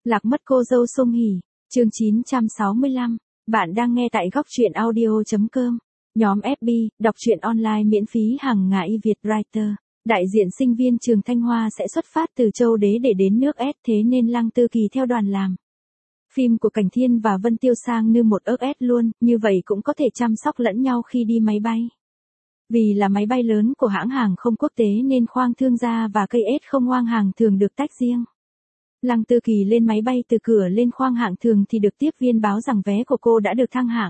Lạc mất cô dâu Song Hỷ, chương 965. Bạn đang nghe tại góc truyện audio.com. Nhóm FB, đọc truyện online miễn phí hàng ngày Việt Writer. Đại diện sinh viên trường Thanh Hoa sẽ xuất phát từ Châu Đế để đến nước S, thế nên Lăng Tư Kỳ theo đoàn làm. Phim của Cảnh Thiên và Vân Tiêu sang như một ớt S luôn, như vậy cũng có thể chăm sóc lẫn nhau khi đi máy bay. Vì là máy bay lớn của hãng hàng không quốc tế nên khoang thương gia và cây S không khoang hàng thường được tách riêng. Lăng Tư Kỳ lên máy bay từ cửa lên khoang hạng thường thì được tiếp viên báo rằng vé của cô đã được thăng hạng.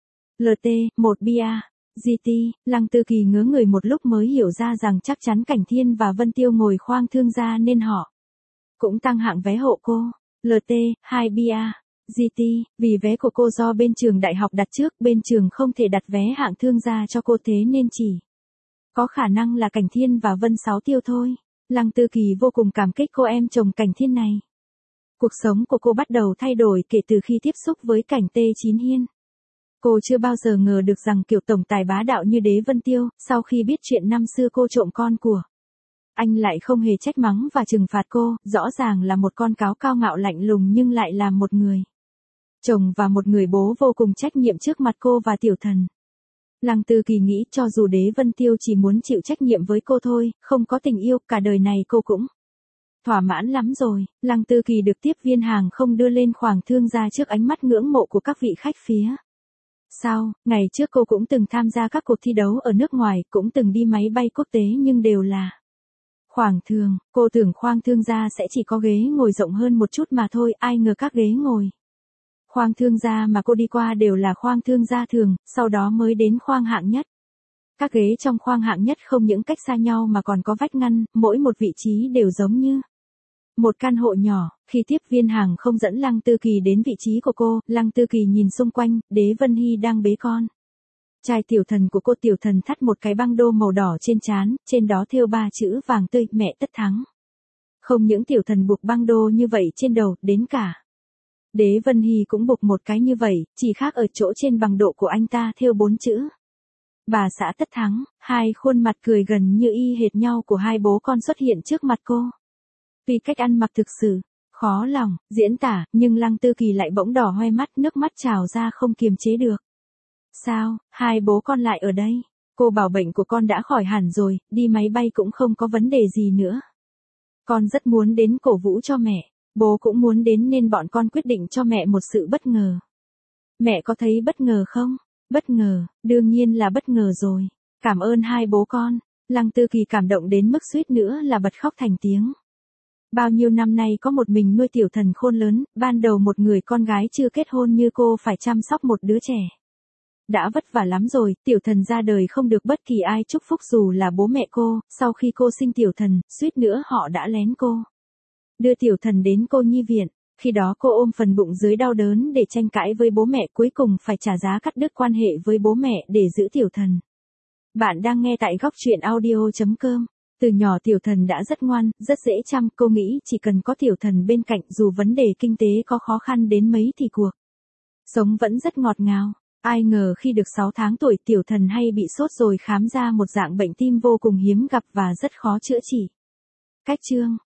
LT, 1 BA, GT, Lăng Tư Kỳ ngớ người một lúc mới hiểu ra rằng chắc chắn Cảnh Thiên và Vân Tiêu ngồi khoang thương gia nên họ cũng tăng hạng vé hộ cô. LT, 2 BA, GT, vì vé của cô do bên trường đại học đặt trước, bên trường không thể đặt vé hạng thương gia cho cô thế nên chỉ có khả năng là Cảnh Thiên và Vân Sáu Tiêu thôi. Lăng Tư Kỳ vô cùng cảm kích cô em chồng Cảnh Thiên này. Cuộc sống của cô bắt đầu thay đổi kể từ khi tiếp xúc với Cảnh T9 Hiên. Cô chưa bao giờ ngờ được rằng kiểu tổng tài bá đạo như Đế Vân Tiêu, sau khi biết chuyện năm xưa cô trộm con của anh lại không hề trách mắng và trừng phạt cô, rõ ràng là một con cáo cao ngạo lạnh lùng nhưng lại là một người chồng và một người bố vô cùng trách nhiệm trước mặt cô và tiểu thần. Lăng Tư Kỳ nghĩ cho dù Đế Vân Tiêu chỉ muốn chịu trách nhiệm với cô thôi, không có tình yêu, cả đời này cô cũng thỏa mãn lắm rồi. Lăng Tư Kỳ được tiếp viên hàng không đưa lên khoang thương gia trước ánh mắt ngưỡng mộ của các vị khách phía sau. Ngày trước cô cũng từng tham gia các cuộc thi đấu ở nước ngoài, cũng từng đi máy bay quốc tế nhưng đều là khoang thường. Cô tưởng khoang thương gia sẽ chỉ có ghế ngồi rộng hơn một chút mà thôi, ai ngờ các ghế ngồi khoang thương gia mà cô đi qua đều là khoang thương gia thường, sau đó mới đến khoang hạng nhất. Các ghế trong khoang hạng nhất không những cách xa nhau mà còn có vách ngăn, mỗi một vị trí đều giống như một căn hộ nhỏ. Khi tiếp viên hàng không dẫn Lăng Tư Kỳ đến vị trí của cô, Lăng Tư Kỳ nhìn xung quanh, Đế Vân Hy đang bế con trai tiểu thần của cô. Tiểu thần thắt một cái băng đô màu đỏ trên trán, trên đó thêu 3 chữ vàng tươi, mẹ tất thắng. Không những tiểu thần buộc băng đô như vậy trên đầu, đến cả Đế Vân Hy cũng buộc một cái như vậy, chỉ khác ở chỗ trên bằng độ của anh ta thêu 4 chữ bà xã tất thắng. Hai khuôn mặt cười gần như y hệt nhau của hai bố con xuất hiện trước mặt cô. Vì cách ăn mặc thực sự khó lòng diễn tả, nhưng Lăng Tư Kỳ lại bỗng đỏ hoe mắt, nước mắt trào ra không kiềm chế được. Sao, hai bố con lại ở đây? Cô bảo bệnh của con đã khỏi hẳn rồi, đi máy bay cũng không có vấn đề gì nữa. Con rất muốn đến cổ vũ cho mẹ, bố cũng muốn đến nên bọn con quyết định cho mẹ một sự bất ngờ. Mẹ có thấy bất ngờ không? Bất ngờ, đương nhiên là bất ngờ rồi. Cảm ơn hai bố con. Lăng Tư Kỳ cảm động đến mức suýt nữa là bật khóc thành tiếng. Bao nhiêu năm nay có một mình nuôi tiểu thần khôn lớn, ban đầu một người con gái chưa kết hôn như cô phải chăm sóc một đứa trẻ đã vất vả lắm rồi. Tiểu thần ra đời không được bất kỳ ai chúc phúc dù là bố mẹ cô. Sau khi cô sinh tiểu thần, suýt nữa họ đã lén cô đưa tiểu thần đến cô nhi viện. Khi đó cô ôm phần bụng dưới đau đớn để tranh cãi với bố mẹ, cuối cùng phải trả giá cắt đứt quan hệ với bố mẹ để giữ tiểu thần. Bạn đang nghe tại góc truyện audio.com. Từ nhỏ tiểu thần đã rất ngoan, rất dễ chăm, cô nghĩ chỉ cần có tiểu thần bên cạnh, dù vấn đề kinh tế có khó khăn đến mấy thì cuộc sống vẫn rất ngọt ngào. Ai ngờ khi được 6 tháng tuổi, tiểu thần hay bị sốt rồi khám ra một dạng bệnh tim vô cùng hiếm gặp và rất khó chữa trị. Cách chương